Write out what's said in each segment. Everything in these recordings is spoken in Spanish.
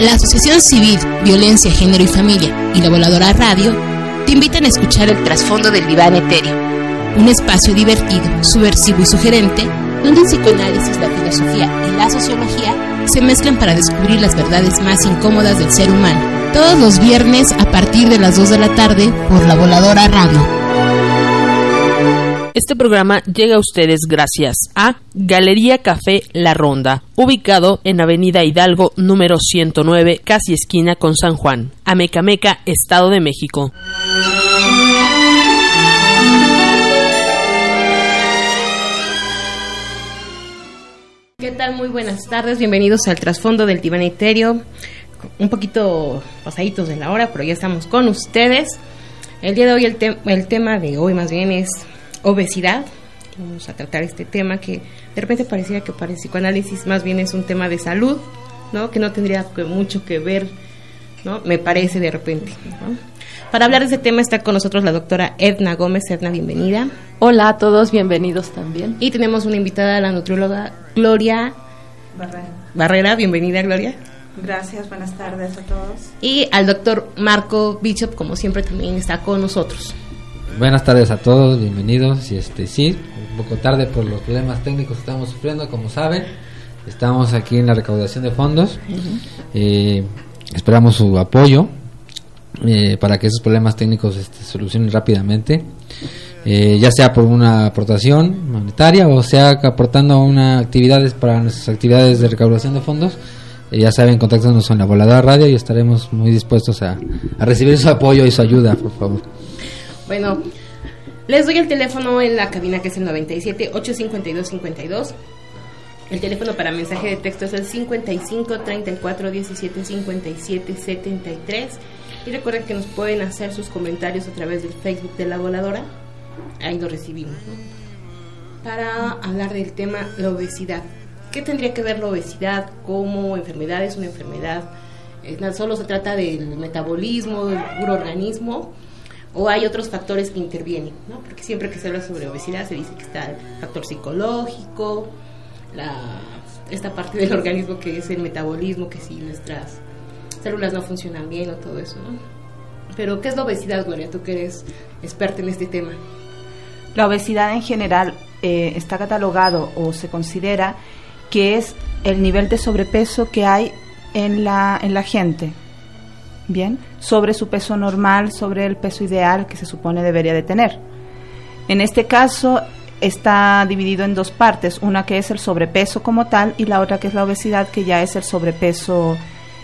La Asociación Civil Violencia, Género y Familia y la Voladora Radio te invitan a escuchar el trasfondo del diván etéreo, un espacio divertido, subversivo y sugerente donde el psicoanálisis, la filosofía y la sociología se mezclan para descubrir las verdades más incómodas del ser humano. Todos los viernes a partir de las 2 de la tarde por la Voladora Radio. Este programa llega a ustedes gracias a Galería Café La Ronda, ubicado en Avenida Hidalgo número 109, casi esquina con San Juan, Amecameca, Estado de México. ¿Qué tal? Muy buenas tardes, bienvenidos al trasfondo del diván etéreo. Un poquito pasaditos de la hora, pero ya estamos con ustedes. El día de hoy, el tema de hoy más bien es obesidad. Vamos a tratar este tema que de repente pareciera que para el psicoanálisis más bien es un tema de salud, ¿no? Que no tendría mucho que ver, ¿no? Me parece de repente, ¿no? Para hablar de este tema está con nosotros la doctora Edna Gómez. Edna, bienvenida. Hola a todos, bienvenidos también. Y tenemos una invitada, la nutrióloga Gloria Barrera. Bienvenida, Gloria. Gracias, buenas tardes a todos. Y al doctor Marco Bishop, como siempre, también está con nosotros. Buenas tardes a todos, bienvenidos. Y sí, un poco tarde por los problemas técnicos que estamos sufriendo, como saben. Estamos aquí en la recaudación de fondos. Esperamos su apoyo para que esos problemas técnicos se solucionen rápidamente. Ya sea por una aportación monetaria o sea aportando una actividades para nuestras actividades de recaudación de fondos. Ya saben, contáctanos en la Voladora Radio y estaremos muy dispuestos a recibir su apoyo y su ayuda, por favor. Bueno, les doy el teléfono en la cabina, que es el 97-852-52. El teléfono para mensaje de texto es el 55-34-17-57-73. Y recuerden que nos pueden hacer sus comentarios a través del Facebook de La Voladora. Ahí lo recibimos, ¿no? Para hablar del tema, la obesidad. ¿Qué tendría que ver la obesidad como enfermedad? ¿Es una enfermedad? ¿Solo se trata del metabolismo, del puro organismo? ¿O hay otros factores que intervienen, ¿no? Porque siempre que se habla sobre obesidad se dice que está el factor psicológico, esta parte del organismo que es el metabolismo, que si nuestras células no funcionan bien o todo eso, ¿no? Pero ¿qué es la obesidad, Gloria? Tú que eres experta en este tema. La obesidad en general está catalogado o se considera que es el nivel de sobrepeso que hay en la gente. Bien, sobre su peso normal, sobre el peso ideal que se supone debería de tener. En este caso está dividido en dos partes, una que es el sobrepeso como tal y la otra que es la obesidad, que ya es el sobrepeso,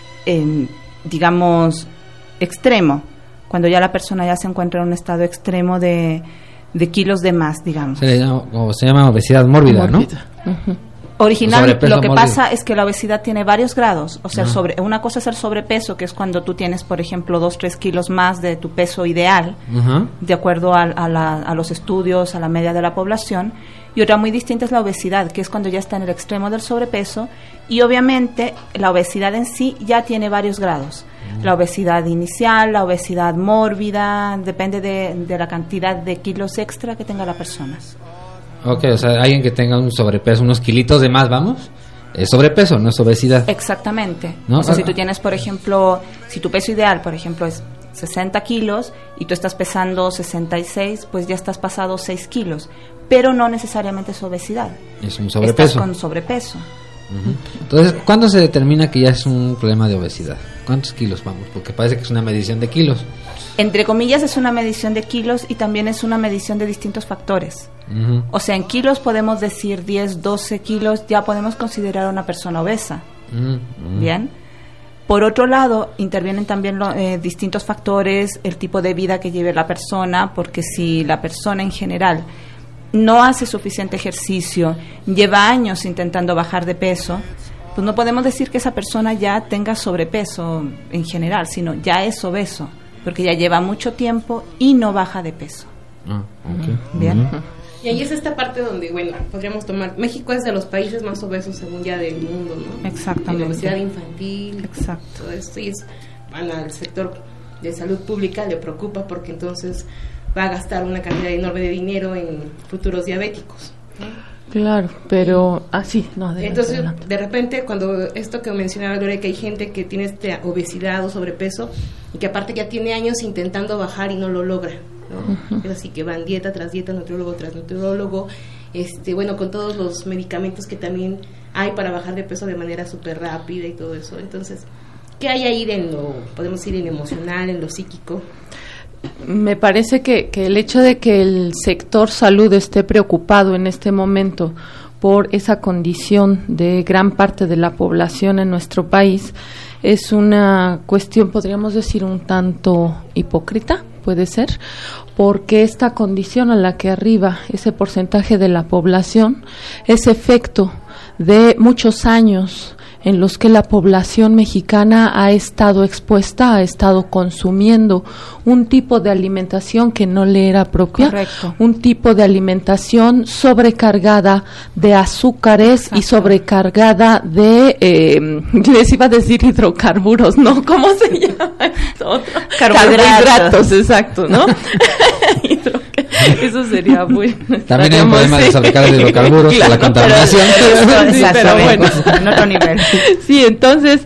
digamos, extremo, cuando ya la persona ya se encuentra en un estado extremo de kilos de más, digamos. Se llama obesidad mórbida, ¿no? Uh-huh. Original, lo que pasa es que la obesidad tiene varios grados, o sea, una cosa es el sobrepeso, que es cuando tú tienes, por ejemplo, 2-3 kilos más de tu peso ideal, de acuerdo a los estudios, a la media de la población, y otra muy distinta es la obesidad, que es cuando ya está en el extremo del sobrepeso, y obviamente la obesidad en sí ya tiene varios grados. La obesidad inicial, la obesidad mórbida, depende de la cantidad de kilos extra que tenga la persona. Ok, o sea, alguien que tenga un sobrepeso, unos kilitos de más, vamos, es sobrepeso, no es obesidad. Exactamente, ¿no? O sea, si tú tienes, por ejemplo, si tu peso ideal, por ejemplo, es 60 kilos y tú estás pesando 66, pues ya estás pasado 6 kilos, pero no necesariamente es obesidad. Es un sobrepeso. Estás con sobrepeso. Uh-huh. Entonces, ¿cuándo se determina que ya es un problema de obesidad? ¿Cuántos kilos vamos? Porque parece que es una medición de kilos. Entre comillas es una medición de kilos y también es una medición de distintos factores. Uh-huh. O sea, en kilos podemos decir 10, 12 kilos, ya podemos considerar a una persona obesa. Uh-huh. Bien. Por otro lado, intervienen también distintos factores, el tipo de vida que lleve la persona, porque si la persona en general no hace suficiente ejercicio, lleva años intentando bajar de peso, pues no podemos decir que esa persona ya tenga sobrepeso en general, sino ya es obeso, porque ya lleva mucho tiempo y no baja de peso. Okay. Bien. Uh-huh. Y ahí es esta parte donde, bueno, podríamos tomar, México es de los países más obesos según ya del mundo, ¿no? Exactamente. La obesidad infantil. Exacto. Todo esto, y al sector de salud pública le preocupa porque entonces va a gastar una cantidad enorme de dinero en futuros diabéticos, ¿no? Claro, pero así, no. Entonces, de repente, cuando esto que mencionaba Gloria, que hay gente que tiene obesidad o sobrepeso y que aparte ya tiene años intentando bajar y no lo logra, ¿no? Uh-huh. Es así que van dieta tras dieta, nutriólogo tras nutriólogo, bueno, con todos los medicamentos que también hay para bajar de peso de manera súper rápida y todo eso. Entonces, ¿qué hay ahí podemos ir en emocional, en lo psíquico? Me parece que el hecho de que el sector salud esté preocupado en este momento por esa condición de gran parte de la población en nuestro país es una cuestión, podríamos decir, un tanto hipócrita, puede ser, porque esta condición a la que arriba ese porcentaje de la población es efecto de muchos años en los que la población mexicana ha estado expuesta, ha estado consumiendo un tipo de alimentación que no le era propia. Correcto. Un tipo de alimentación sobrecargada de azúcares. Exacto. Y sobrecargada de, les iba a decir hidrocarburos, ¿no? ¿Cómo se llama esto? Carbohidratos, exacto, ¿no? Eso sería bueno. También hay un problema de sobrecarga de hidrocarburos, claro, por la contaminación. Pero bueno, en otro nivel. Sí, entonces,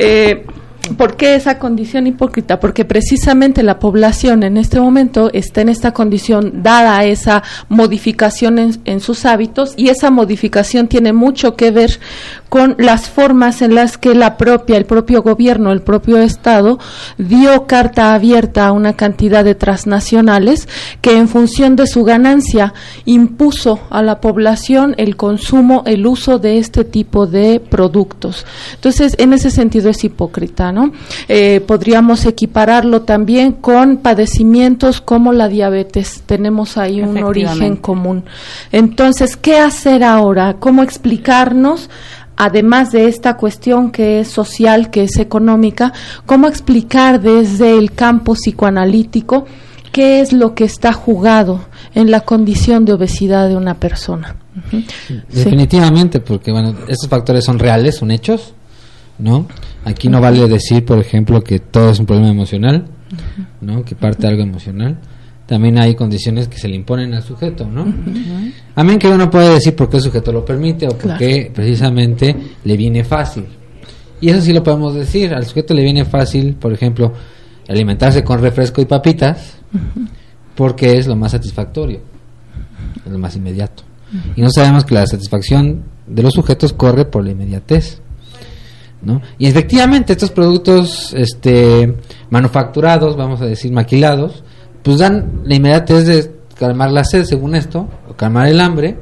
¿por qué esa condición hipócrita? Porque precisamente la población en este momento está en esta condición dada a esa modificación en sus hábitos, y esa modificación tiene mucho que ver con las formas en las que el propio gobierno, el propio Estado dio carta abierta a una cantidad de transnacionales que en función de su ganancia impuso a la población el consumo, el uso de este tipo de productos. Entonces, en ese sentido es hipócrita, ¿no? Podríamos equipararlo también con padecimientos como la diabetes. Tenemos ahí un origen común. Entonces, ¿qué hacer ahora? ¿Cómo explicarnos? Además de esta cuestión que es social, que es económica, ¿cómo explicar desde el campo psicoanalítico qué es lo que está jugado en la condición de obesidad de una persona? Uh-huh. Definitivamente, porque bueno, estos factores son reales, son hechos, ¿no? Aquí no vale decir, por ejemplo, que todo es un problema emocional, ¿no? Que parte de algo emocional. También hay condiciones que se le imponen al sujeto, ¿no? Uh-huh. Amén, que uno puede decir por qué el sujeto lo permite o por qué precisamente le viene fácil. Y eso sí lo podemos decir, al sujeto le viene fácil, por ejemplo, alimentarse con refresco y papitas, uh-huh, porque es lo más satisfactorio, es lo más inmediato. Uh-huh. Y no sabemos que la satisfacción de los sujetos corre por la inmediatez, ¿no? Y efectivamente estos productos manufacturados, vamos a decir maquilados, pues dan la inmediatez de calmar la sed, según esto, o calmar el hambre,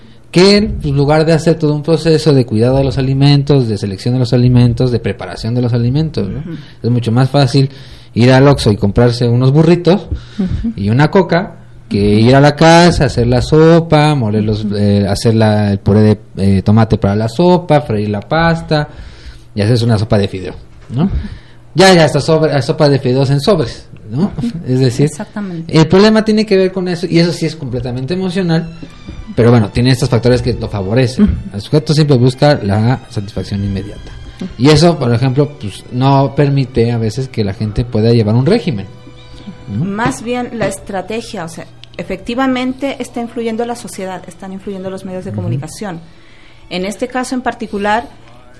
que en lugar de hacer todo un proceso de cuidado de los alimentos, de selección de los alimentos, de preparación de los alimentos, ¿no? Uh-huh. Es mucho más fácil ir al Oxxo y comprarse unos burritos, uh-huh, y una coca, que ir a la casa, hacer la sopa, moler hacer el puré de tomate para la sopa, freír la pasta y hacerse una sopa de fideo, ¿no? Uh-huh. Ya esta sopa de fideos en sobres, ¿no? Es decir, exactamente, el problema tiene que ver con eso, y eso sí es completamente emocional, pero bueno, tiene estos factores que lo favorecen. El sujeto siempre busca la satisfacción inmediata, y eso, por ejemplo, pues no permite a veces que la gente pueda llevar un régimen, ¿no? Más bien la estrategia, o sea, efectivamente está influyendo la sociedad, están influyendo los medios de comunicación. En este caso en particular,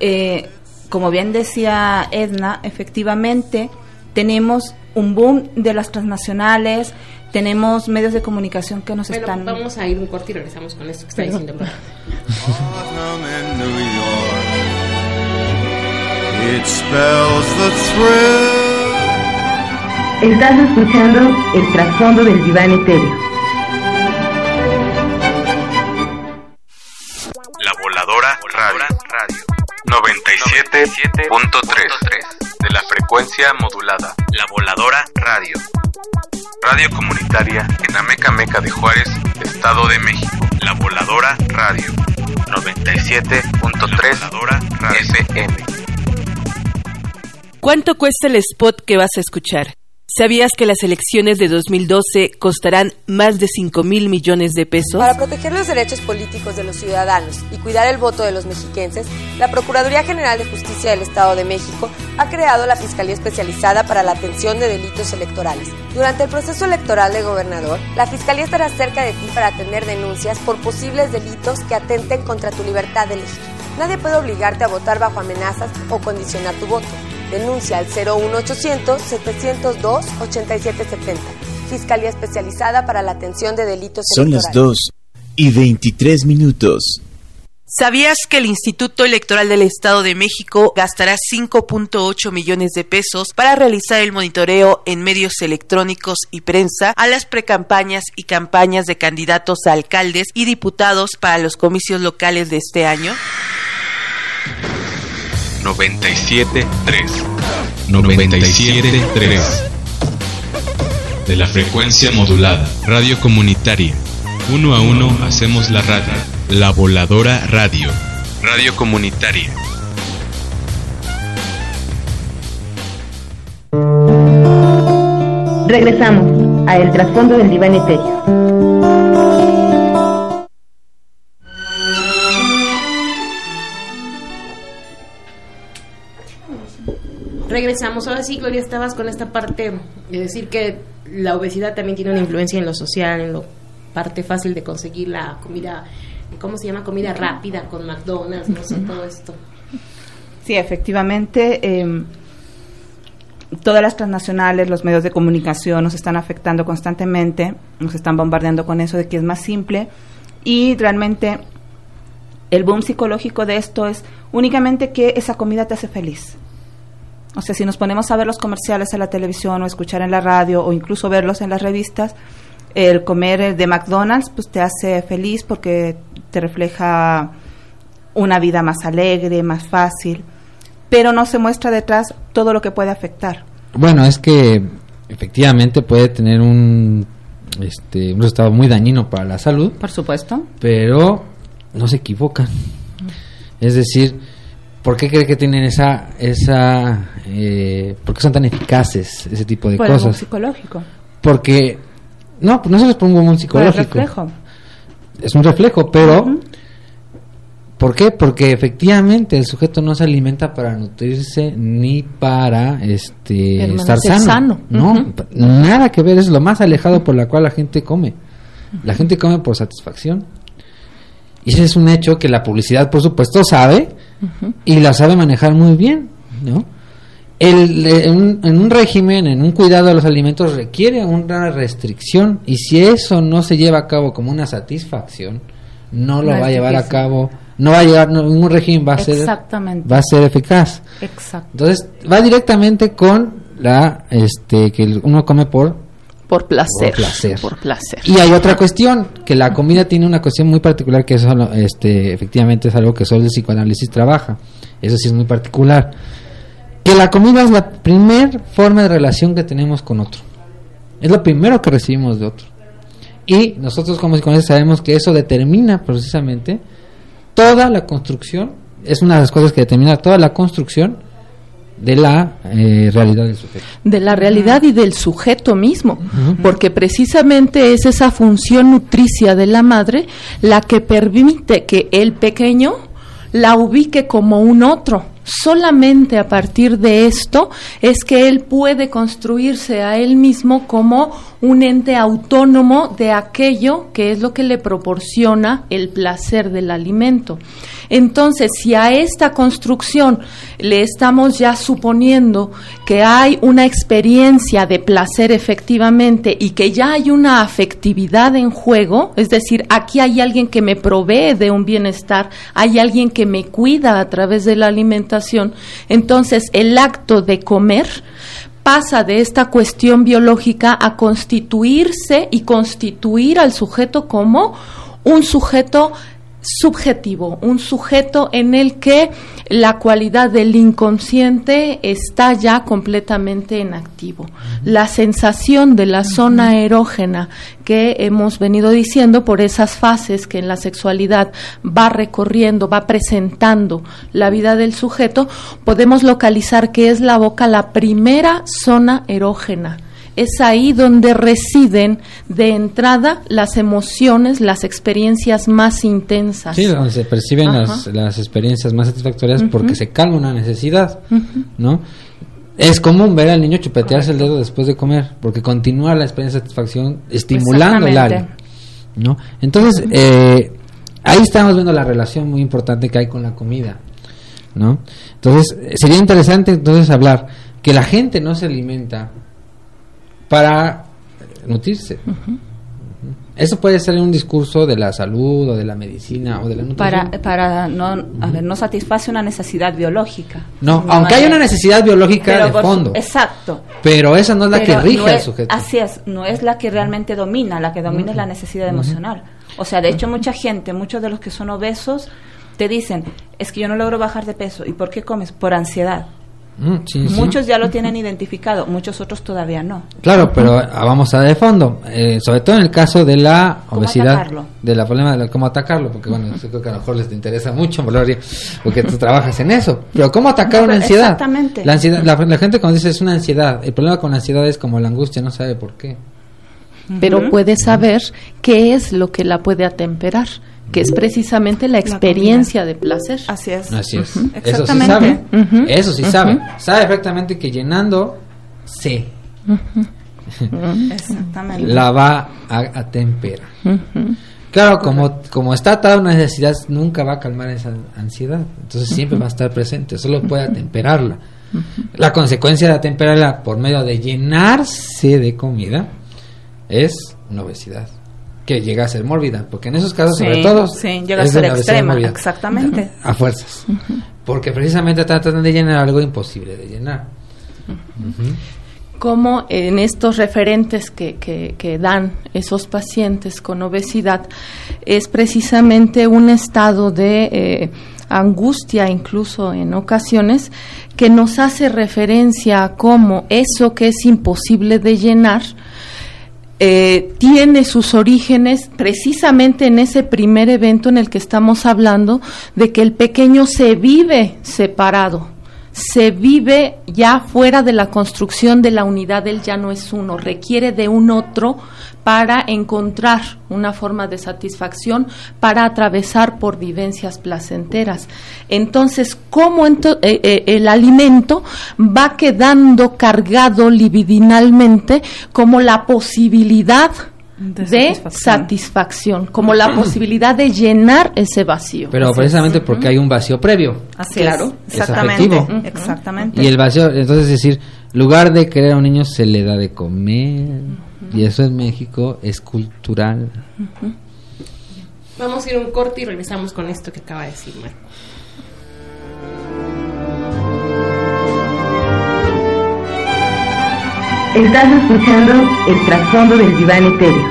como bien decía Edna, efectivamente tenemos un boom de las transnacionales, tenemos medios de comunicación que nos están... Vamos a ir un corte y regresamos con esto que está diciendo. Estás escuchando el trasfondo del diván etéreo. La Voladora Radio 97.3 de la frecuencia modulada. La Voladora Radio comunitaria en Amecameca de Juárez, Estado de México. La Voladora Radio 97.3 FM. ¿Cuánto cuesta el spot que vas a escuchar? ¿Sabías que las elecciones de 2012 costarán más de 5,000 millones de pesos? Para proteger los derechos políticos de los ciudadanos y cuidar el voto de los mexiquenses, la Procuraduría General de Justicia del Estado de México ha creado la Fiscalía Especializada para la Atención de Delitos Electorales. Durante el proceso electoral de gobernador, la Fiscalía estará cerca de ti para atender denuncias por posibles delitos que atenten contra tu libertad de elegir. Nadie puede obligarte a votar bajo amenazas o condicionar tu voto. Denuncia al 01800-702-8770. Fiscalía Especializada para la Atención de Delitos Electorales. Son las 2:23. ¿Sabías que el Instituto Electoral del Estado de México gastará 5.8 millones de pesos para realizar el monitoreo en medios electrónicos y prensa a las precampañas y campañas de candidatos a alcaldes y diputados para los comicios locales de este año? 97.3 de la frecuencia modulada, radio comunitaria. 1 a 1 hacemos la radio, la Voladora Radio, radio comunitaria. Regresamos a El Trasfondo del Diván Etéreo. Regresamos. Ahora sí, Gloria, estabas con esta parte de decir que la obesidad también tiene una influencia en lo social, en lo parte fácil de conseguir la comida, ¿cómo se llama? Comida rápida con McDonald's, no sé, todo esto. Sí, efectivamente, todas las transnacionales, los medios de comunicación nos están afectando constantemente, nos están bombardeando con eso de que es más simple, y realmente el boom psicológico de esto es únicamente que esa comida te hace feliz. O sea, si nos ponemos a ver los comerciales en la televisión o escuchar en la radio o incluso verlos en las revistas, el comer de McDonald's pues te hace feliz porque te refleja una vida más alegre, más fácil, pero no se muestra detrás todo lo que puede afectar. Bueno, es que efectivamente puede tener un resultado muy dañino para la salud. Por supuesto. Pero no se equivocan. Es decir, ¿por qué cree que tienen por qué son tan eficaces ese tipo de cosas? Por el psicológico. Porque, no se les pongo un psicológico. Por el reflejo. Es un reflejo, pero ¿por qué? Porque efectivamente el sujeto no se alimenta para nutrirse ni para estar sano. No, nada que ver, es lo más alejado por la cual la gente come. La gente come por satisfacción. Y ese es un hecho que la publicidad, por supuesto, sabe y la sabe manejar muy bien, ¿no? En un régimen, en un cuidado de los alimentos, requiere una restricción, y si eso no se lleva a cabo como una satisfacción, no lo va a llevar a cabo, ningún régimen va a ser eficaz. Exacto. Entonces, va directamente con que uno come por placer. Y hay otra cuestión, que la comida tiene una cuestión muy particular, que eso efectivamente es algo que solo el psicoanálisis trabaja. Eso sí es muy particular. Que la comida es la primer forma de relación que tenemos con otro. Es lo primero que recibimos de otro. Y nosotros como psicoanalistas sabemos que eso determina precisamente toda la construcción, es una de las cosas que determina toda la construcción de la realidad del sujeto. De la realidad y del sujeto mismo, porque precisamente es esa función nutricia de la madre la que permite que el pequeño la ubique como un otro. Solamente a partir de esto es que él puede construirse a él mismo como un ente autónomo de aquello que es lo que le proporciona el placer del alimento. Entonces, si a esta construcción le estamos ya suponiendo que hay una experiencia de placer efectivamente y que ya hay una afectividad en juego, es decir, aquí hay alguien que me provee de un bienestar, hay alguien que me cuida a través de la alimentación, entonces el acto de comer pasa de esta cuestión biológica a constituirse y constituir al sujeto como un sujeto subjetivo, un sujeto en el que la cualidad del inconsciente está ya completamente en activo. La sensación de la zona erógena que hemos venido diciendo por esas fases que en la sexualidad va recorriendo, va presentando la vida del sujeto, podemos localizar que es la boca la primera zona erógena es ahí donde residen de entrada las emociones, las experiencias más intensas. Sí, donde se perciben las experiencias más satisfactorias porque se calma una necesidad, ¿no? Es común ver al niño chupetearse el dedo después de comer, porque continúa la experiencia de satisfacción estimulando el área, ¿no? Entonces, ahí estamos viendo la relación muy importante que hay con la comida, ¿no? Entonces, sería interesante entonces hablar que la gente no se alimenta para nutrirse. Eso puede ser un discurso de la salud o de la medicina o de la nutrición. Para no satisface una necesidad biológica. No, aunque hay una necesidad biológica de fondo. Exacto. Pero esa no es la que rige al sujeto. Así es, no es la que realmente domina, la que domina es la necesidad emocional. O sea, de hecho mucha gente, muchos de los que son obesos te dicen, es que yo no logro bajar de peso. ¿Y por qué comes? Por ansiedad. Muchos ya lo tienen identificado, muchos otros todavía no. Claro, pero vamos a de fondo, sobre todo en el caso de la obesidad, de la problema de cómo atacarlo, porque bueno, yo creo que a lo mejor les interesa mucho, porque tú trabajas en eso. Pero cómo atacar una ansiedad. Exactamente. La ansiedad, la gente cuando dice es una ansiedad, el problema con la ansiedad es como la angustia, no sabe por qué. Pero puede saber qué es lo que la puede atemperar, que es precisamente la experiencia de placer. Así es. Así es. Exactamente. Eso sí sabe. Sabe perfectamente que llenando exactamente. La va a atemperar. Claro, como está atada a una necesidad, nunca va a calmar esa ansiedad. Entonces siempre va a estar presente, solo puede atemperarla. La consecuencia de atemperarla por medio de llenarse de comida es una obesidad que llega a ser mórbida, porque en esos casos sobre todo llega a ser extrema, exactamente, a fuerzas, porque precisamente tratan de llenar algo imposible de llenar. Como en estos referentes que dan esos pacientes con obesidad es precisamente un estado de angustia, incluso en ocasiones, que nos hace referencia a cómo eso que es imposible de llenar tiene sus orígenes precisamente en ese primer evento en el que estamos hablando de que el pequeño se vive separado, se vive ya fuera de la construcción de la unidad, él ya no es uno, requiere de un otro para encontrar una forma de satisfacción, para atravesar por vivencias placenteras. Entonces, ¿cómo el alimento va quedando cargado libidinalmente como la posibilidad de satisfacción, como la posibilidad de llenar ese vacío? Pero precisamente porque hay un vacío previo. Así claro, exactamente. Y el vacío, entonces es decir, lugar de querer a un niño se le da de comer, y eso en México es cultural. Vamos a ir a un corte y regresamos con esto que acaba de decir Marco. Estás escuchando el trasfondo del diván etéreo.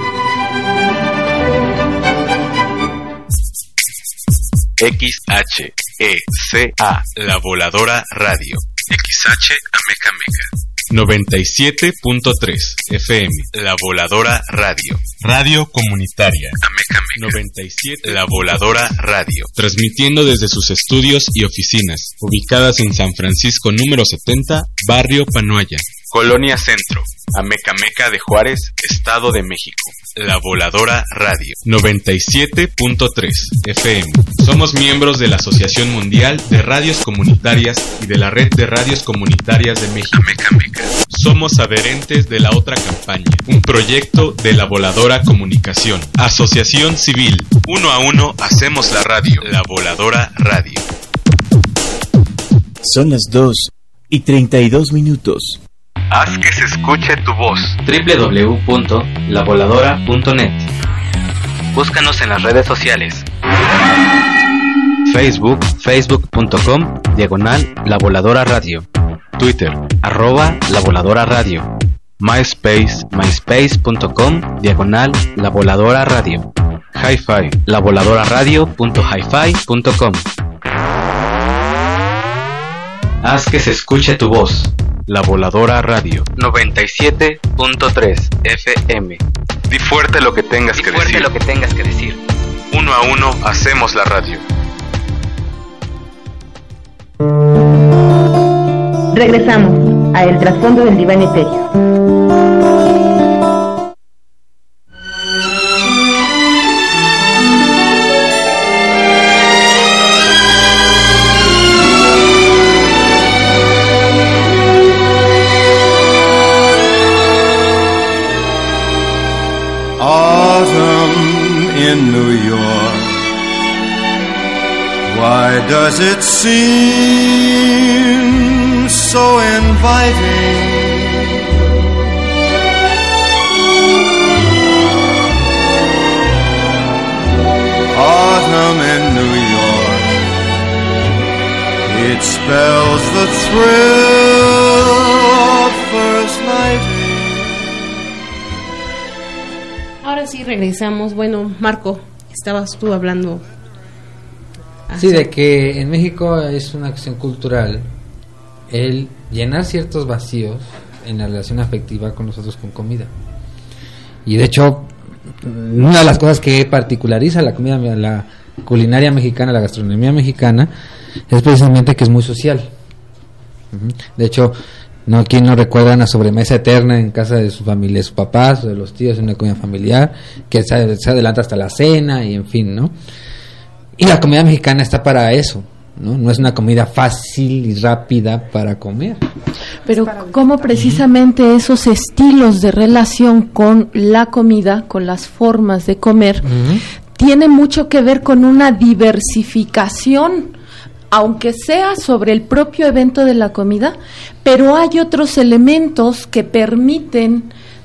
XHECA, La Voladora Radio. XH Ameca Meca. 97.3 FM, La Voladora Radio. Radio comunitaria. Ameca Meca. 97, La Voladora Radio. Transmitiendo desde sus estudios y oficinas, ubicadas en San Francisco número 70, Barrio Panoaya, Colonia Centro, Amecameca de Juárez, Estado de México. La Voladora Radio, 97.3 FM. Somos miembros de la Asociación Mundial de Radios Comunitarias y de la Red de Radios Comunitarias de México. Amecameca. Somos adherentes de la otra campaña, un proyecto de La Voladora Comunicación. Asociación Civil, 1 a 1 hacemos la radio. La Voladora Radio. Son las 2:32. Haz que se escuche tu voz. www.lavoladora.net. Búscanos en las redes sociales. Facebook, facebook.com/La Voladora Radio. Twitter, @La Voladora Radio. MySpace, myspace.com/La Voladora Radio. Hi-Fi, lavolodoraradio.hifi.com. Haz que se escuche tu voz. La Voladora Radio, 97.3 FM. Di fuerte lo que tengas que decir. 1 a 1 hacemos la radio. Regresamos a El Trasfondo del Diván Etéreo. Does it seem so inviting? Autumn in New York, it spells the thrill of first nighting. Ahora sí regresamos. Bueno, Marco, estabas tú hablando. Sí, de que en México es una cuestión cultural el llenar ciertos vacíos en la relación afectiva con nosotros con comida. Y de hecho, una de las cosas que particulariza la comida, la culinaria mexicana, la gastronomía mexicana, es precisamente que es muy social. De hecho, ¿quién no recuerda una sobremesa eterna en casa de su familia, de sus papás o de los tíos, en una comida familiar, que se adelanta hasta la cena y en fin, ¿no? Y la comida mexicana está para eso, ¿no? No es una comida fácil y rápida para comer. Pero cómo precisamente esos estilos de relación con la comida, con las formas de comer, tiene mucho que ver con una diversificación, aunque sea sobre el propio evento de la comida, pero hay otros elementos que permiten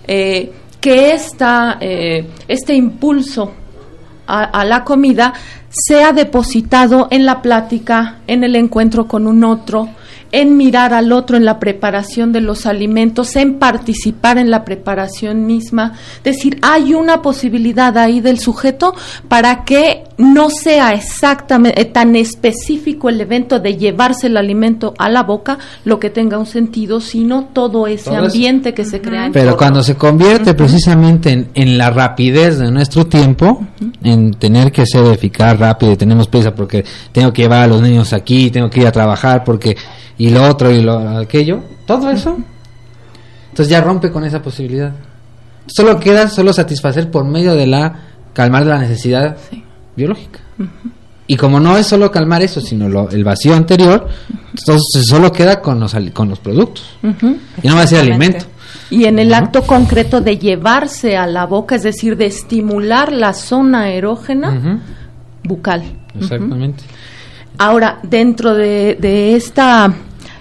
que este impulso a la comida sea depositado en la plática, en el encuentro con un otro, en mirar al otro en la preparación de los alimentos, en participar en la preparación misma. Es decir, hay una posibilidad ahí del sujeto para que no sea exactamente tan específico el evento de llevarse el alimento a la boca, lo que tenga un sentido, sino todo ese ambiente que se crea en pero torno. Cuando se convierte precisamente en la rapidez de nuestro tiempo, en tener que ser eficaz, rápido, y tenemos prisa porque tengo que llevar a los niños aquí, tengo que ir a trabajar porque y lo otro y aquello, todo eso, entonces ya rompe con esa posibilidad. Solo queda satisfacer por medio de calmar la necesidad biológica. Y como no es solo calmar eso, sino el vacío anterior, entonces solo queda con los productos. Y no va a ser alimento. Y en el acto concreto de llevarse a la boca, es decir, de estimular la zona erógena bucal. Exactamente. Ahora, dentro de esta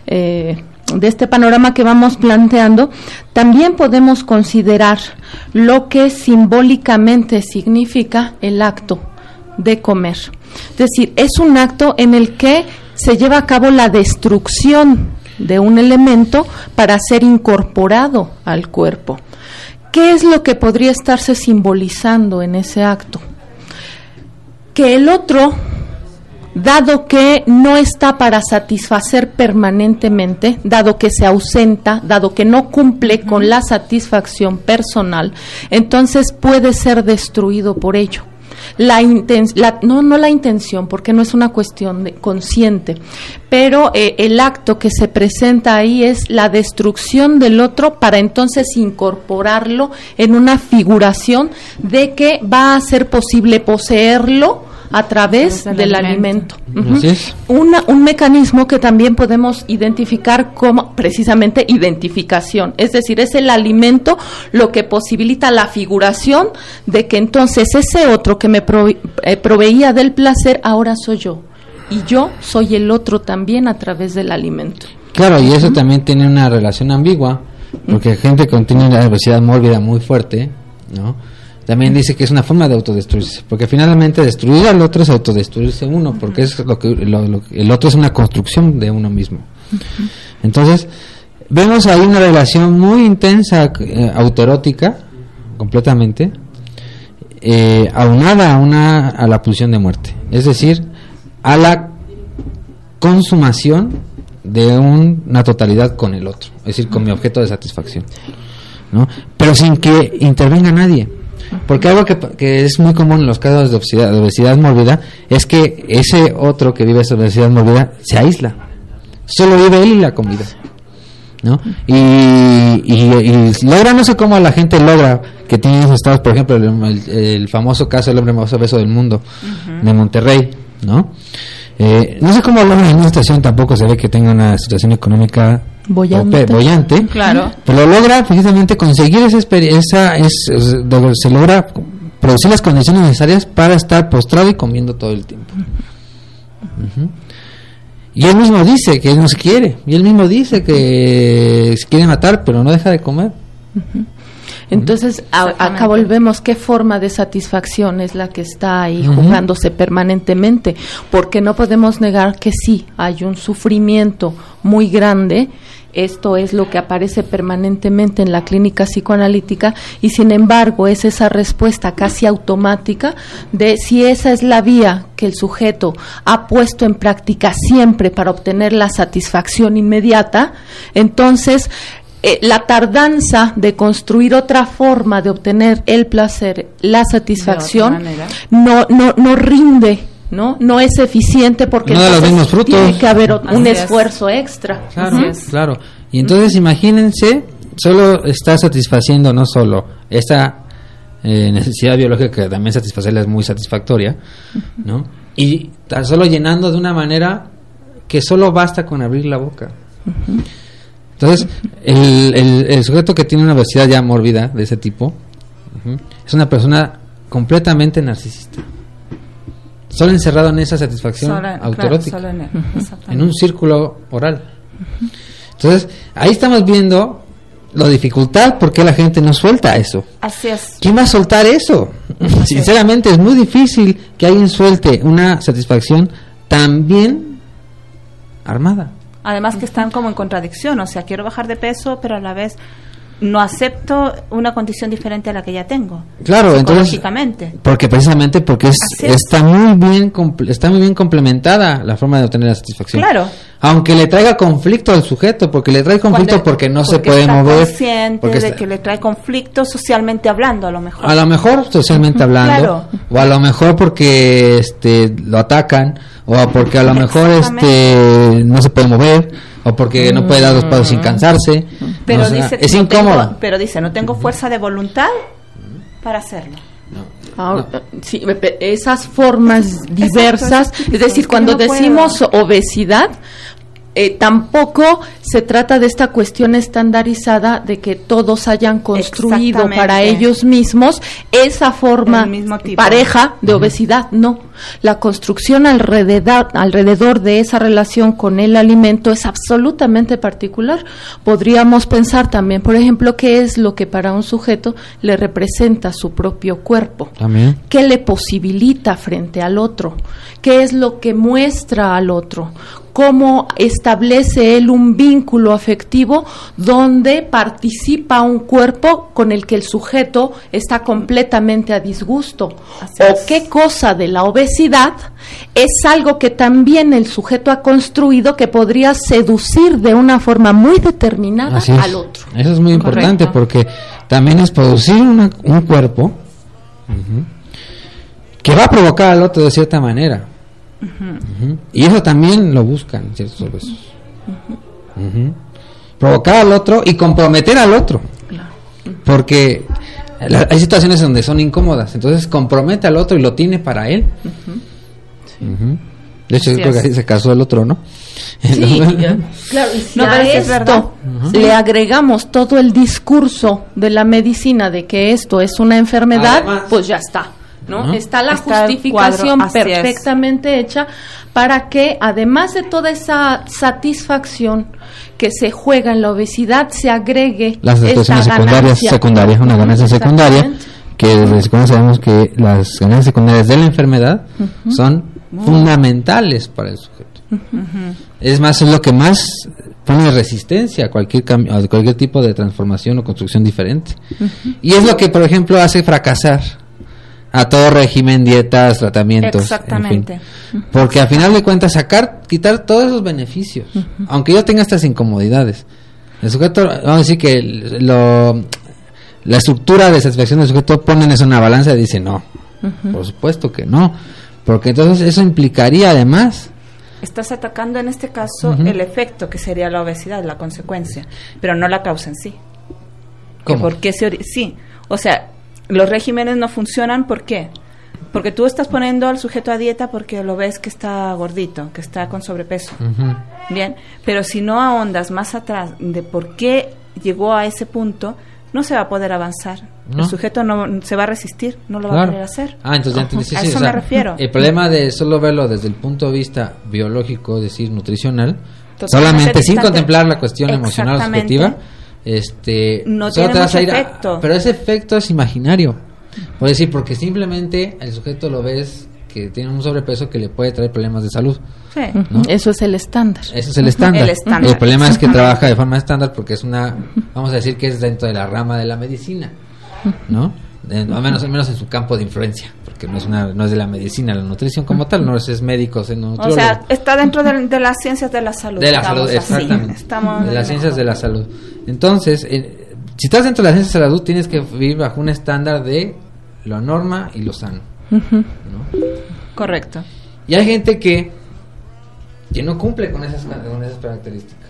de este panorama que vamos planteando, también podemos considerar lo que simbólicamente significa el acto de comer. Es decir, es un acto en el que se lleva a cabo la destrucción de un elemento para ser incorporado al cuerpo. ¿Qué es lo que podría estarse simbolizando en ese acto? Que el otro, dado que no está para satisfacer permanentemente, dado que se ausenta, dado que no cumple con la satisfacción personal, entonces puede ser destruido por ello. No la intención, porque no es una cuestión consciente, pero el acto que se presenta ahí es la destrucción del otro para entonces incorporarlo en una figuración de que va a ser posible poseerlo a través del alimento. Un mecanismo que también podemos identificar como precisamente identificación, es decir, es el alimento lo que posibilita la figuración de que entonces ese otro que me proveía del placer ahora soy yo, y yo soy el otro también a través del alimento. Claro, y eso también tiene una relación ambigua, porque gente que tiene una obesidad mórbida muy fuerte, ¿no?, también dice que es una forma de autodestruirse, porque finalmente destruir al otro es autodestruirse uno, porque es el otro es una construcción de uno mismo. Entonces, vemos ahí una relación muy intensa, autoerótica, completamente, aunada a la pulsión de muerte, es decir, a la consumación de una totalidad con el otro, es decir, con mi objeto de satisfacción, ¿no? Pero sin que intervenga nadie. Porque algo que es muy común en los casos de obesidad mórbida es que ese otro que vive esa obesidad mórbida se aísla, solo vive él y la comida, ¿no? Y logra, no sé cómo la gente logra que tiene esos estados, por ejemplo el famoso caso del hombre más obeso del mundo, de Monterrey, ¿no? No sé cómo logra en una situación, tampoco se ve que tenga una situación económica bollante, claro, pero logra precisamente conseguir se logra producir las condiciones necesarias para estar postrado y comiendo todo el tiempo. Y él mismo dice que él no se quiere, y él mismo dice que se quiere matar, pero no deja de comer. Entonces, acá volvemos, ¿qué forma de satisfacción es la que está ahí jugándose permanentemente? Porque no podemos negar que sí, hay un sufrimiento muy grande. Esto es lo que aparece permanentemente en la clínica psicoanalítica y sin embargo es esa respuesta casi automática de si esa es la vía que el sujeto ha puesto en práctica siempre para obtener la satisfacción inmediata, entonces la tardanza de construir otra forma de obtener el placer, la satisfacción, no rinde. No es eficiente porque no da los mismos frutos. Tiene que haber un esfuerzo extra. Claro. Y entonces imagínense, solo está satisfaciendo no solo esta necesidad biológica que también satisfacerla es muy satisfactoria, ¿no? Y tan solo llenando de una manera que solo basta con abrir la boca. Entonces, el sujeto que tiene una obesidad ya mórbida de ese tipo es una persona completamente narcisista. Solo encerrado en esa satisfacción autoerótica, en un círculo oral. Entonces, ahí estamos viendo la dificultad, porque la gente no suelta eso. Así es. ¿Quién va a soltar eso? Sinceramente, es muy difícil que alguien suelte una satisfacción tan bien armada. Además que están como en contradicción, o sea, quiero bajar de peso, pero a la vez no acepto una condición diferente a la que ya tengo. Claro, entonces, porque está muy bien complementada la forma de obtener la satisfacción. Claro. Aunque le traiga conflicto al sujeto, porque le trae conflicto porque no se puede mover. Porque de que le trae conflicto socialmente hablando, a lo mejor. A lo mejor socialmente hablando, claro. O a lo mejor porque lo atacan, o porque a lo mejor no se puede mover, o porque no puede dar los pasos sin cansarse. Pero es incómodo. Pero dice, no tengo fuerza de voluntad para hacerlo. Sí, esas formas diversas, es decir, cuando decimos obesidad, tampoco se trata de esta cuestión estandarizada de que todos hayan construido para ellos mismos esa forma pareja de obesidad, no. La construcción alrededor de esa relación con el alimento es absolutamente particular. Podríamos pensar también, por ejemplo, qué es lo que para un sujeto le representa su propio cuerpo, también. ¿Qué le posibilita frente al otro? ¿Qué es lo que muestra al otro? ¿Cómo establece él un vínculo afectivo donde participa un cuerpo con el que el sujeto está completamente a disgusto? ¿O qué cosa de la obesidad es algo que también el sujeto ha construido que podría seducir de una forma muy determinada al otro? Eso es muy importante porque también es producir un cuerpo que va a provocar al otro de cierta manera. Y eso también lo buscan ciertos obesos. Provocar al otro y comprometer al otro, porque hay situaciones donde son incómodas, entonces compromete al otro y lo tiene para él. De hecho, creo que así se casó el otro, ¿no? Sí, claro, y si a esto le agregamos todo el discurso de la medicina de que esto es una enfermedad, además, pues ya está. ¿No? Está la justificación perfectamente hecha para que, además de toda esa satisfacción que se juega en la obesidad, se agregue las situaciones secundarias, una ganancia secundaria, que desde sabemos que las ganancias secundarias de la enfermedad son fundamentales para el sujeto. Es más, es lo que más pone resistencia a cualquier cambio, a cualquier tipo de transformación o construcción diferente. Y es lo que, por ejemplo, hace fracasar a todo régimen, dietas, tratamientos. Exactamente. En fin. Porque al final de cuentas quitar todos esos beneficios, aunque yo tenga estas incomodidades. El sujeto, vamos a decir que la estructura de satisfacción del sujeto ponen eso en una balanza y dice no, por supuesto que no, porque entonces eso implicaría además. Estás atacando en este caso el efecto que sería la obesidad, la consecuencia, pero no la causa en sí. ¿Cómo? Porque sí, o sea, los regímenes no funcionan, ¿por qué? Porque tú estás poniendo al sujeto a dieta porque lo ves que está gordito, que está con sobrepeso. Bien, pero si no ahondas más atrás de por qué llegó a ese punto, no se va a poder avanzar. ¿No? El sujeto no se va a resistir, no lo va a querer hacer. Entonces ya entendí. A eso me refiero. El problema de solo verlo desde el punto de vista biológico, es decir, nutricional, Totalmente solamente sin distante. contemplar la cuestión emocional o subjetiva, no solo tiene te vas mucho a ir efecto. pero ese efecto es imaginario. Por decir, porque simplemente el sujeto lo ves que tiene un sobrepeso que le puede traer problemas de salud. Sí. ¿No? Eso es el estándar. Eso es el estándar. El estándar. El problema es que trabaja de forma estándar porque es vamos a decir que es dentro de la rama de la medicina, ¿no? Al menos en su campo de influencia, porque no es de la medicina, la nutrición como tal, no es médico, es nutriólogo. O sea, está dentro de las ciencias de la salud. De la salud, exactamente. De las ciencias de la salud. Entonces, si estás dentro de las ciencias de la salud, tienes que vivir bajo un estándar de lo norma y lo sano. ¿No? Correcto. Y hay gente que no cumple con esas características.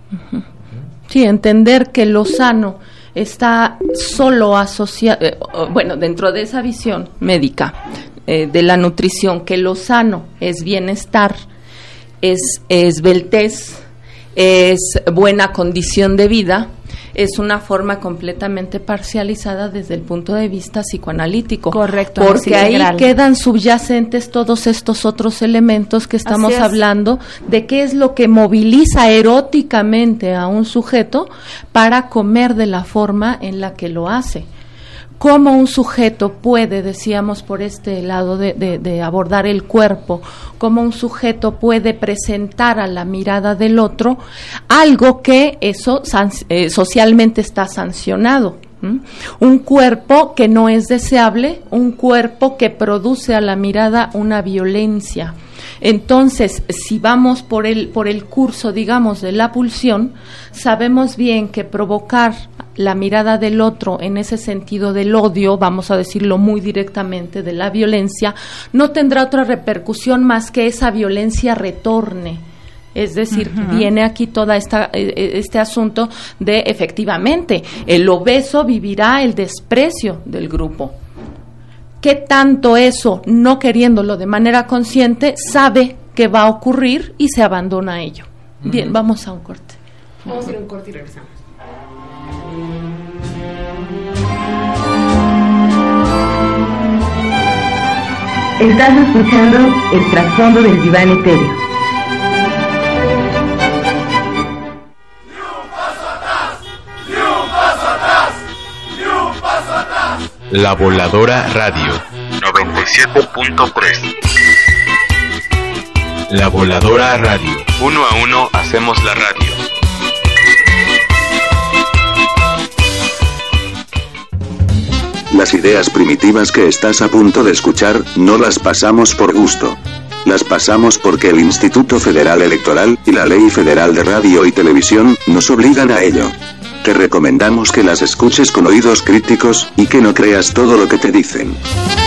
Sí, entender que lo sano está solo asociado, dentro de esa visión médica de la nutrición, que lo sano es bienestar, es esbeltez, es buena condición de vida, es una forma completamente parcializada desde el punto de vista psicoanalítico. Correcto. Porque ahí quedan subyacentes todos estos otros elementos que estamos hablando de qué es lo que moviliza eróticamente a un sujeto para comer de la forma en la que lo hace. Cómo un sujeto puede, decíamos por este lado de abordar el cuerpo, cómo un sujeto puede presentar a la mirada del otro algo que eso socialmente está sancionado. Un cuerpo que no es deseable, un cuerpo que produce a la mirada una violencia. Entonces, si vamos por el curso, digamos, de la pulsión, sabemos bien que provocar la mirada del otro en ese sentido del odio, vamos a decirlo muy directamente, de la violencia, no tendrá otra repercusión más que esa violencia retorne. Es decir, viene aquí toda este asunto de, efectivamente, el obeso vivirá el desprecio del grupo. ¿Qué tanto eso, no queriéndolo de manera consciente, sabe que va a ocurrir y se abandona a ello? Bien, vamos a un corte. Vamos a hacer un corte y regresamos. Estás escuchando el trasfondo del diván etéreo. La Voladora Radio 97.3. La Voladora Radio. Uno a uno hacemos la radio. Las ideas primitivas que estás a punto de escuchar, no las pasamos por gusto. Las pasamos porque el Instituto Federal Electoral y la Ley Federal de Radio y Televisión nos obligan a ello. Te recomendamos que las escuches con oídos críticos, y que no creas todo lo que te dicen.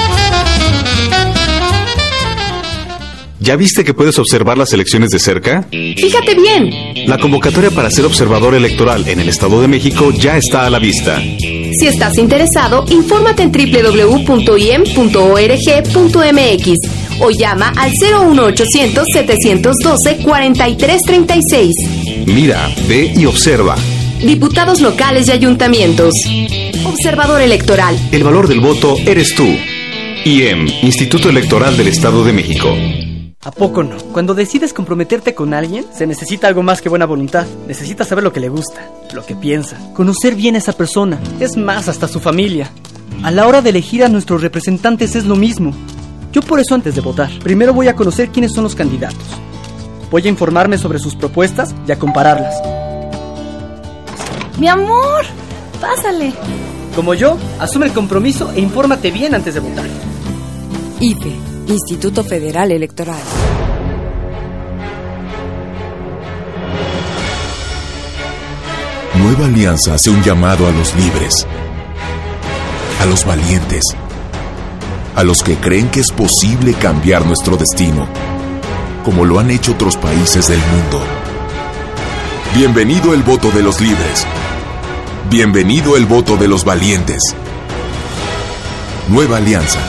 ¿Ya viste que puedes observar las elecciones de cerca? Fíjate bien. La convocatoria para ser observador electoral en el Estado de México ya está a la vista. Si estás interesado, infórmate en www.im.org.mx o llama al 01800-712-4336. Mira, ve y observa. Diputados locales y ayuntamientos. Observador electoral. El valor del voto eres tú. IEM, Instituto Electoral del Estado de México. ¿A poco no? Cuando decides comprometerte con alguien, se necesita algo más que buena voluntad. Necesitas saber lo que le gusta, lo que piensa, conocer bien a esa persona, es más, hasta su familia. A la hora de elegir a nuestros representantes es lo mismo. Yo por eso, antes de votar, primero voy a conocer quiénes son los candidatos. Voy a informarme sobre sus propuestas y a compararlas. Mi amor, pásale. Como yo, asume el compromiso e infórmate bien antes de votar. IFE, Instituto Federal Electoral. Nueva Alianza hace un llamado a los libres, a los valientes, a los que creen que es posible cambiar nuestro destino, como lo han hecho otros países del mundo. Bienvenido el voto de los libres. Bienvenido el voto de los valientes. Nueva Alianza.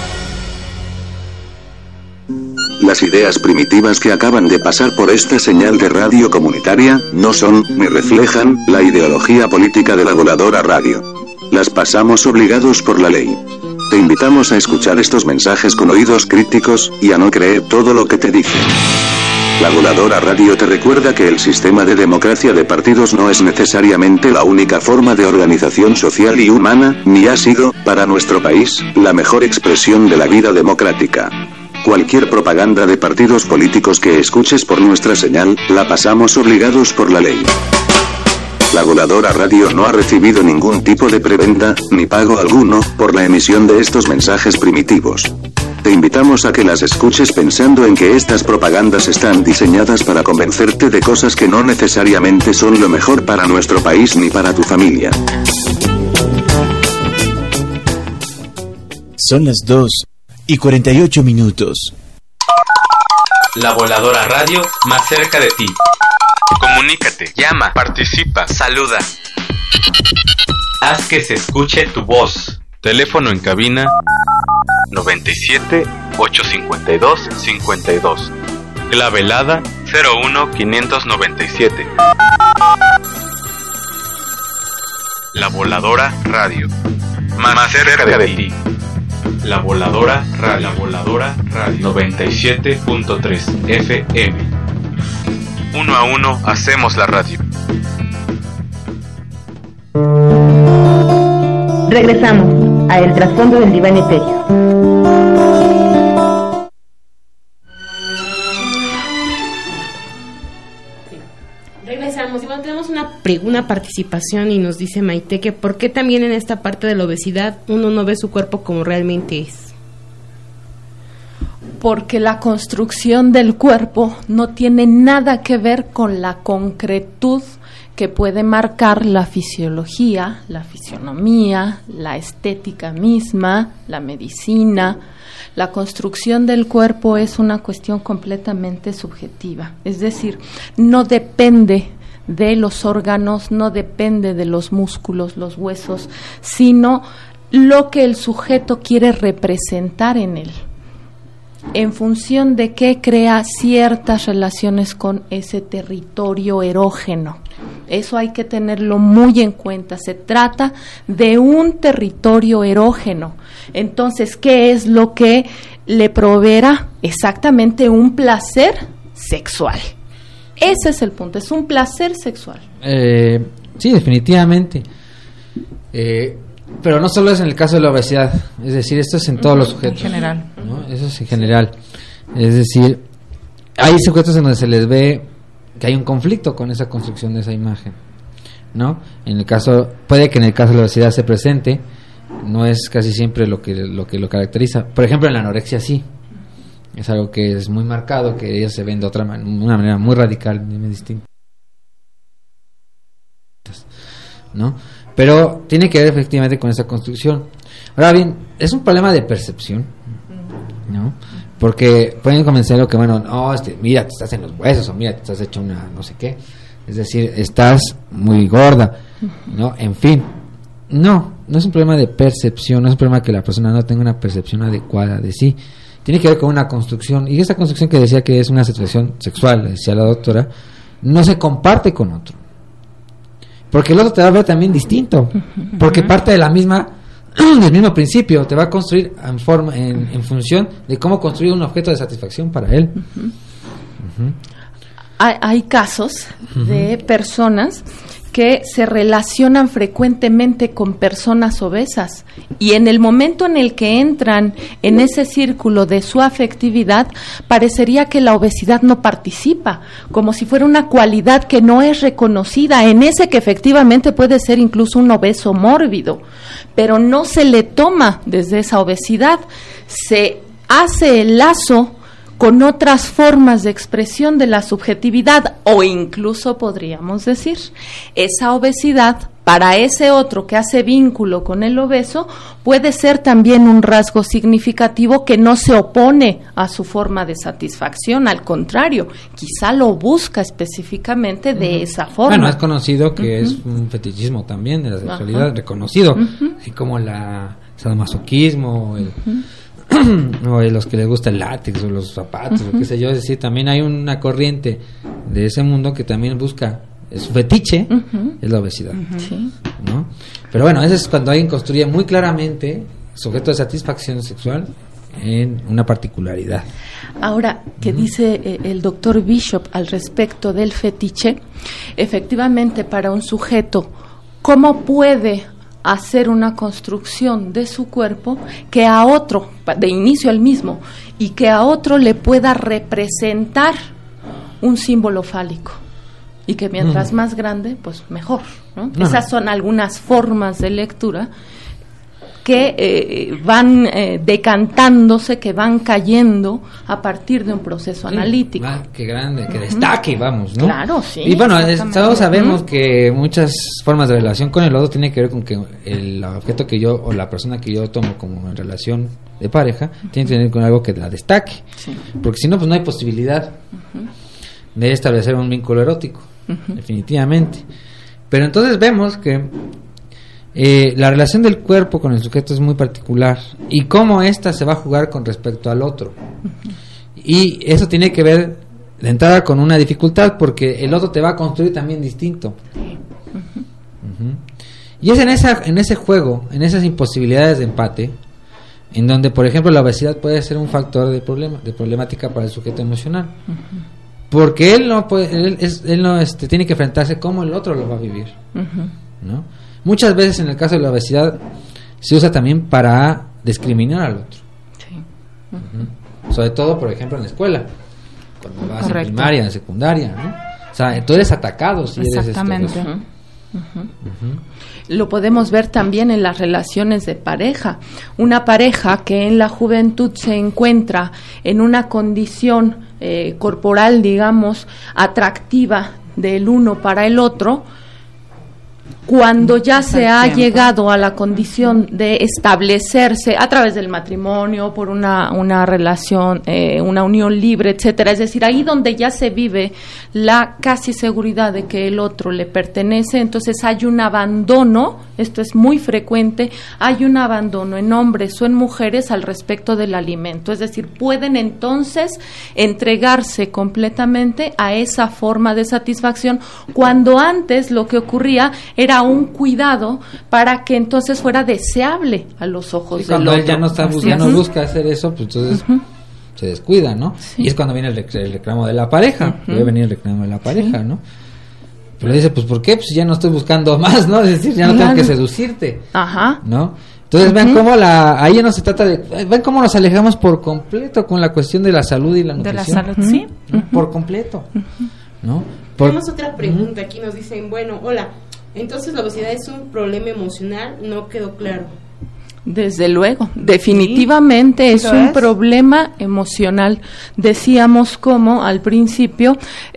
Las ideas primitivas que acaban de pasar por esta señal de radio comunitaria, no son, ni reflejan, la ideología política de la Voladora Radio. las pasamos obligados por la ley. Te invitamos a escuchar estos mensajes con oídos críticos, y a no creer todo lo que te dicen. La Voladora Radio te recuerda que el sistema de democracia de partidos no es necesariamente la única forma de organización social y humana, ni ha sido, para nuestro país, la mejor expresión de la vida democrática. Cualquier propaganda de partidos políticos que escuches por nuestra señal, la pasamos obligados por la ley. La Voladora Radio no ha recibido ningún tipo de prebenda, ni pago alguno, por la emisión de estos mensajes primitivos. Te invitamos a que las escuches pensando en que estas propagandas están diseñadas para convencerte de cosas que no necesariamente son lo mejor para nuestro país ni para tu familia. Son las 2:48. La Voladora Radio, más cerca de ti. Comunícate, llama, participa, saluda. Haz que se escuche tu voz. Teléfono en cabina 97 852 52. clave helada 01597. La Voladora Radio, más cerca de ti. La Voladora Radio, 97.3 FM. Uno a uno hacemos la radio. Regresamos a El Trasfondo del Diván Etéreo. Regresamos. Y bueno, tenemos una participación y nos dice Maite que ¿por qué también en esta parte de la obesidad uno no ve su cuerpo como realmente es? Porque la construcción del cuerpo no tiene nada que ver con la concretud que puede marcar la fisiología, la fisionomía, la estética misma, la medicina. La construcción del cuerpo es una cuestión completamente subjetiva, es decir, no depende de los órganos, no depende de los músculos, los huesos, sino lo que el sujeto quiere representar en él, en función de qué crea ciertas relaciones con ese territorio erógeno. Eso hay que tenerlo muy en cuenta. Se trata de un territorio erógeno. Entonces, ¿qué es lo que le proveerá? Exactamente un placer sexual. Ese es el punto, es un placer sexual. Sí, definitivamente. Pero no solo es en el caso de la obesidad, es decir, esto es en todos los sujetos. En general. ¿No? Eso es en general. Es decir, hay sujetos en donde se les ve que hay un conflicto con esa construcción de esa imagen, ¿no? Puede que en el caso de la obesidad se presente, no es casi siempre lo que lo caracteriza. Por ejemplo, en la anorexia sí. Es algo que es muy marcado, que ellos se ven de una manera muy radical, muy distinta, ¿no? Pero tiene que ver efectivamente con esa construcción. Ahora bien, es un problema de percepción, ¿no? Porque pueden convencerlo que, bueno, no, mira, te estás en los huesos, o mira, te estás hecho una no sé qué. Es decir, estás muy gorda, ¿no? En fin, no es un problema de percepción, no es un problema que la persona no tenga una percepción adecuada de sí. Tiene que ver con una construcción, y esa construcción que decía que es una satisfacción sexual, decía la doctora, no se comparte con otro. Porque el otro te va a ver también distinto, porque parte de la misma del mismo principio, te va a construir en función de cómo construir un objeto de satisfacción para él. Hay casos de personas que se relacionan frecuentemente con personas obesas y en el momento en el que entran en ese círculo de su afectividad, parecería que la obesidad no participa, como si fuera una cualidad que no es reconocida en ese que efectivamente puede ser incluso un obeso mórbido, pero no se le toma desde esa obesidad, se hace el lazo con otras formas de expresión de la subjetividad, o incluso podríamos decir, esa obesidad para ese otro que hace vínculo con el obeso puede ser también un rasgo significativo que no se opone a su forma de satisfacción, al contrario, quizá lo busca específicamente de esa forma. Bueno, es conocido que es un fetichismo también de la sexualidad, reconocido, así como el sadomasoquismo, o los que les gusta el látex o los zapatos o qué sé yo. Es decir, también hay una corriente de ese mundo que también busca su fetiche, es la obesidad, ¿no? Pero bueno, eso es cuando alguien construye muy claramente su objeto de satisfacción sexual en una particularidad. Ahora, que dice el doctor Bishop al respecto del fetiche, efectivamente para un sujeto, ¿cómo puede hacer una construcción de su cuerpo que a otro, de inicio al mismo, y que a otro le pueda representar un símbolo fálico? Y que mientras más grande, pues mejor, ¿no? Esas son algunas formas de lectura que van decantándose, que van cayendo a partir de un proceso analítico. Qué grande, que destaque, vamos, ¿no? Claro, sí. Y bueno, todos sabemos que muchas formas de relación con el otro tienen que ver con que el objeto que yo, o la persona que yo tomo como en relación de pareja, tiene que tener con algo que la destaque. Sí. Porque si no, pues no hay posibilidad de establecer un vínculo erótico, definitivamente. Pero entonces vemos que la relación del cuerpo con el sujeto es muy particular y cómo ésta se va a jugar con respecto al otro. Y eso tiene que ver de entrada con una dificultad porque el otro te va a construir también distinto. Y es en ese juego, en esas imposibilidades de empate, en donde, por ejemplo, la obesidad puede ser un factor de problemática para el sujeto emocional. Porque él no puede, él no tiene que enfrentarse cómo el otro lo va a vivir, ¿no? Muchas veces en el caso de la obesidad se usa también para discriminar al otro. Sobre todo, por ejemplo, en la escuela, cuando vas en primaria, en secundaria, ¿no? O sea, tú eres atacado si eres exactamente. Lo podemos ver también en las relaciones de pareja. Una pareja que en la juventud se encuentra en una condición corporal, digamos, atractiva del uno para el otro, cuando ya se ha llegado a la condición de establecerse a través del matrimonio, por una relación, una unión libre, etcétera, es decir, ahí donde ya se vive la casi seguridad de que el otro le pertenece, entonces hay un abandono, esto es muy frecuente, hay un abandono en hombres o en mujeres al respecto del alimento, es decir, pueden entonces entregarse completamente a esa forma de satisfacción, cuando antes lo que ocurría era un cuidado para que entonces fuera deseable a los ojos del otro. Cuando él ya no busca hacer eso, pues entonces se descuida, ¿no? Sí. Y es cuando viene el reclamo de la pareja, debe venir el reclamo de la pareja, ¿no? Pero dice, pues ¿por qué? Pues ya no estoy buscando más, ¿no? Es decir, ya no tengo que seducirte, ¿no? Entonces ven cómo ahí ya no se trata de, ven cómo nos alejamos por completo con la cuestión de la salud y la nutrición. De la salud, sí. Por completo, ¿no? Tenemos otra pregunta, aquí nos dicen, bueno, hola, entonces la obesidad es un problema emocional, no quedó claro. Desde luego, definitivamente es un problema emocional. Decíamos como al principio,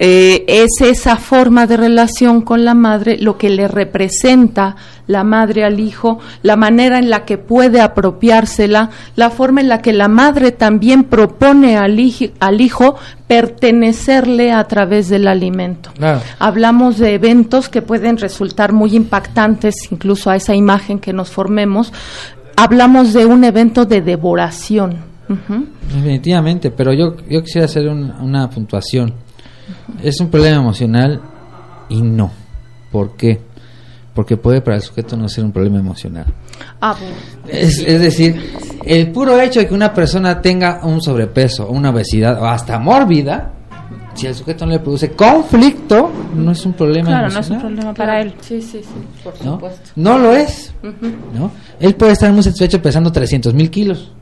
es esa forma de relación con la madre lo que le representa la madre al hijo, la manera en la que puede apropiársela, la forma en la que la madre también propone al hijo pertenecerle a través del alimento. Claro. Hablamos de eventos que pueden resultar muy impactantes, incluso a esa imagen que nos formemos. Hablamos de un evento de devoración. Definitivamente, pero yo quisiera hacer una puntuación. Es un problema emocional y no. ¿Por qué? Porque puede para el sujeto no ser un problema emocional. Bueno. Es decir, el puro hecho de que una persona tenga un sobrepeso, una obesidad o hasta mórbida, si el sujeto no le produce conflicto, no es un problema emocional. No es un problema para él. Sí, por supuesto. No lo es, ¿no? Él puede estar muy satisfecho pesando 300,000 kilos.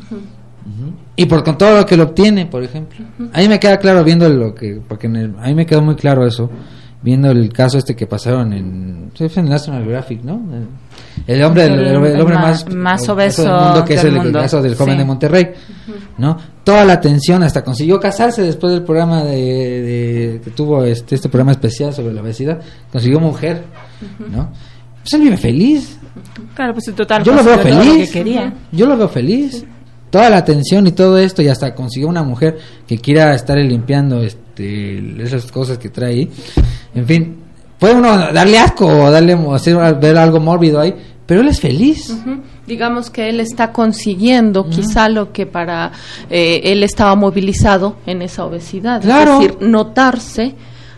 Y con todo lo que lo obtiene, por ejemplo. A mí me queda claro viendo porque a mí me quedó muy claro eso, viendo el caso que pasaron en National Geographic, ¿no? El hombre más obeso del mundo, que es el caso del joven de Monterrey, ¿no? Toda la atención, hasta consiguió casarse después del programa que tuvo este programa especial sobre la obesidad, consiguió mujer, ¿no? Pues él vive feliz. Claro, pues en total. Yo lo veo feliz. Yo lo veo feliz. Toda la atención y todo esto, y hasta consiguió una mujer que quiera estar limpiando esas cosas que trae ahí. En fin, puede uno darle asco o ver algo mórbido ahí, pero él es feliz. Digamos que él está consiguiendo quizá lo que él estaba movilizado en esa obesidad, claro. Es decir, notarse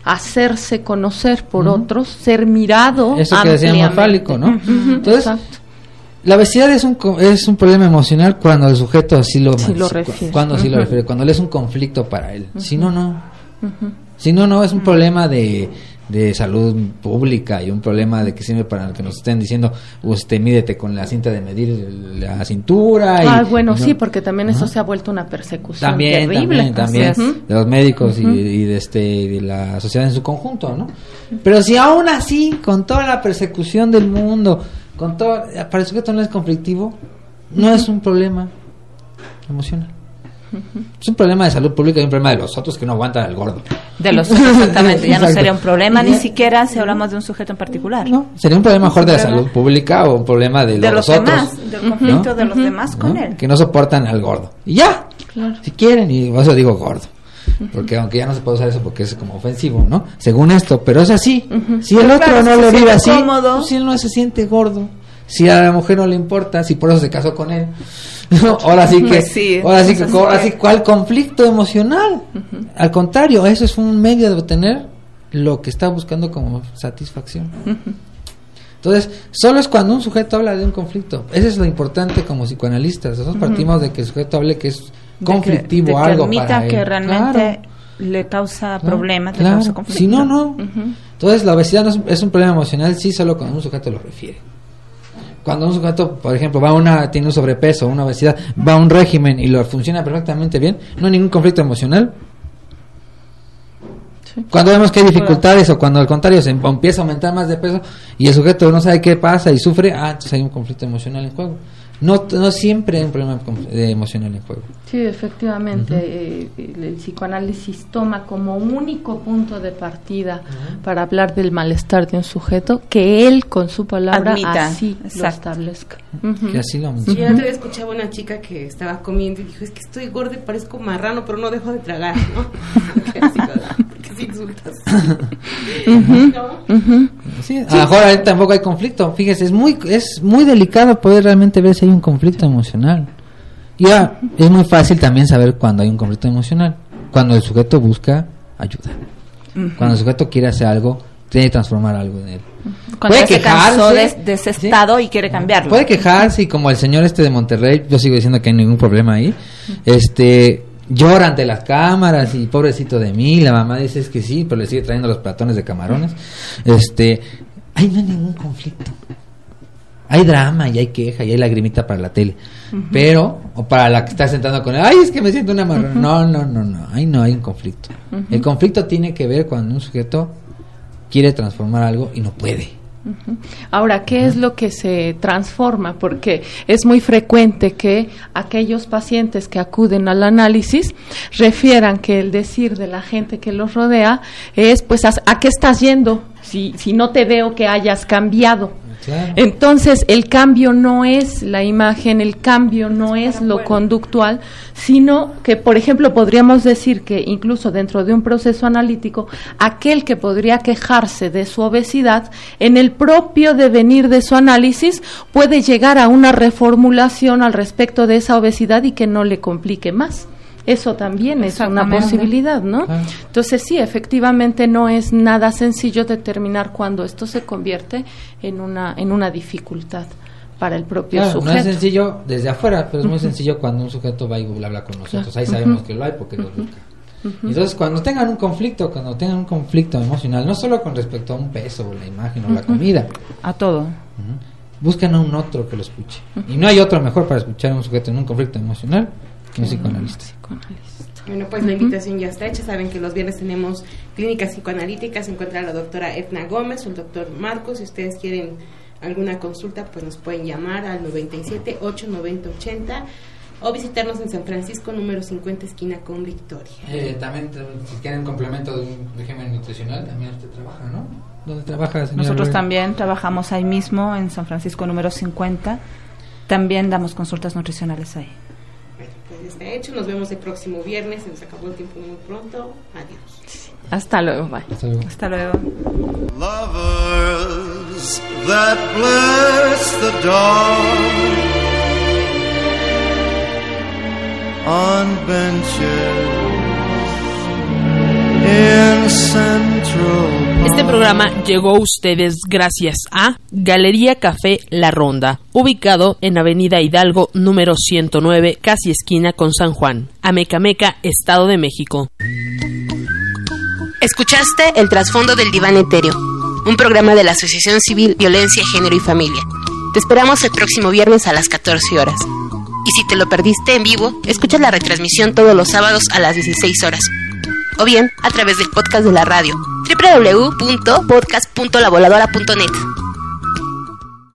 hacerse conocer por otros, ser mirado eso que decíamos fálico, ¿no? Entonces, exacto. La obesidad es un problema emocional cuando el sujeto así lo refiere. Cuando así lo refiere, cuando le es un conflicto para él. Si no, no. Si no, no, es un problema de salud pública y un problema de que sirve para que nos estén diciendo, mídete con la cinta de medir la cintura. Bueno, sí, porque también eso se ha vuelto una persecución terrible. También, de los médicos y de la sociedad en su conjunto, ¿no? Pero si aún así, con toda la persecución del mundo, con todo, para el sujeto no es conflictivo, no es un problema emocional. Es un problema de salud pública y un problema de los otros que no aguantan al gordo. De los otros, exactamente. Ya no sería un problema ni siquiera si hablamos de un sujeto en particular. No, sería un problema mejor de la salud pública o un problema de los demás, otros. Del conflicto de los demás con él. Que no soportan al gordo. Y ya, si quieren, y por eso digo gordo. Porque aunque ya no se puede usar eso porque es como ofensivo, ¿no? Según esto, pero es así. Si el otro no lo vive así, pues si él no se siente gordo, si a la mujer no le importa, si por eso se casó con él, ahora sí que, ¿cuál conflicto emocional? Al contrario, eso es un medio de obtener lo que está buscando como satisfacción. Entonces, solo es cuando un sujeto habla de un conflicto. Eso es lo importante como psicoanalistas. Nosotros partimos de que el sujeto hable que es conflictivo, de que algo admita para él. Que realmente le causa problemas, le causa conflicto. Si no. Entonces, la obesidad no es un problema emocional, sí, solo cuando un sujeto lo refiere. Cuando un sujeto, por ejemplo, tiene un sobrepeso, una obesidad, va a un régimen y lo funciona perfectamente bien, no hay ningún conflicto emocional. Sí. Cuando vemos que hay dificultades o cuando al contrario se empieza a aumentar más de peso y el sujeto no sabe qué pasa y sufre, entonces hay un conflicto emocional en juego. No siempre hay un problema emocional en juego. Sí, efectivamente, el psicoanálisis toma como único punto de partida para hablar del malestar de un sujeto que él con su palabra admita, así lo establezca. Que así lo Sí, yo te escuchaba una chica que estaba comiendo y dijo, es que estoy gorda y parezco marrano, pero no dejo de tragar, ¿no? ¿Por qué insultas? Sí, a lo mejor ahí tampoco hay conflicto. Fíjese, es muy delicado poder realmente ver si hay un conflicto emocional. Ya es muy fácil también saber cuando hay un conflicto emocional, cuando el sujeto busca ayuda, cuando el sujeto quiere hacer algo, tiene que transformar algo en él. Cuando puede quejarse de ese estado y quiere cambiarlo. Puede quejarse y como el señor de Monterrey, yo sigo diciendo que hay ningún problema ahí. Llora ante las cámaras y pobrecito de mí, la mamá dice es que sí, pero le sigue trayendo los platones de camarones. Ahí no hay ningún conflicto. Hay drama y hay queja y hay lagrimita para la tele. Pero, o para la que está sentando con él, ay, es que me siento una marrana. No, ahí no hay un conflicto. El conflicto tiene que ver cuando un sujeto quiere transformar algo y no puede. Ahora, ¿qué es lo que se transforma? Porque es muy frecuente que aquellos pacientes que acuden al análisis refieran que el decir de la gente que los rodea es, pues, ¿a qué estás yendo? Si no te veo que hayas cambiado. Claro. Entonces, el cambio no es la imagen, el cambio no es lo conductual, sino que, por ejemplo, podríamos decir que incluso dentro de un proceso analítico, aquel que podría quejarse de su obesidad, en el propio devenir de su análisis, puede llegar a una reformulación al respecto de esa obesidad y que no le complique más. Eso también es una posibilidad, ¿no? Entonces sí, efectivamente no es nada sencillo determinar cuándo esto se convierte en una dificultad para el propio sujeto. No es sencillo desde afuera, pero es muy sencillo cuando un sujeto va y habla con nosotros. Ahí sabemos que lo hay porque lo busca. Entonces cuando tengan un conflicto emocional, no solo con respecto a un peso o la imagen o la comida, a todo. Busquen a un otro que lo escuche. Y no hay otro mejor para escuchar a un sujeto en un conflicto emocional que un psicoanalista. Bueno, pues la invitación ya está hecha. Saben que los viernes tenemos clínicas psicoanalíticas. Se encuentra la doctora Edna Gómez o el doctor Marcos. Si ustedes quieren alguna consulta, pues nos pueden llamar al 97 890 80 o visitarnos en San Francisco, número 50, esquina con Victoria. También, si quieren complemento de un régimen nutricional, también usted trabaja, ¿no? ¿Dónde trabaja, señora? Nosotros también trabajamos ahí mismo, en San Francisco, número 50. También damos consultas nutricionales ahí. Pues está hecho, nos vemos el próximo viernes, se nos acabó el tiempo muy pronto, adiós. Sí. Hasta luego, bye. Hasta luego. Lovers that bless the dawn on benches in central Este programa llegó a ustedes gracias a Galería Café La Ronda, ubicado en Avenida Hidalgo número 109, casi esquina con San Juan, Amecameca, Estado de México. Escuchaste El Trasfondo del Diván Etéreo, un programa de la Asociación Civil Violencia, Género y Familia. Te esperamos el próximo viernes a las 14 horas. Y si te lo perdiste en vivo, escucha la retransmisión todos los sábados a las 16 horas. O bien, a través del podcast de la radio, www.podcast.lavoladora.net.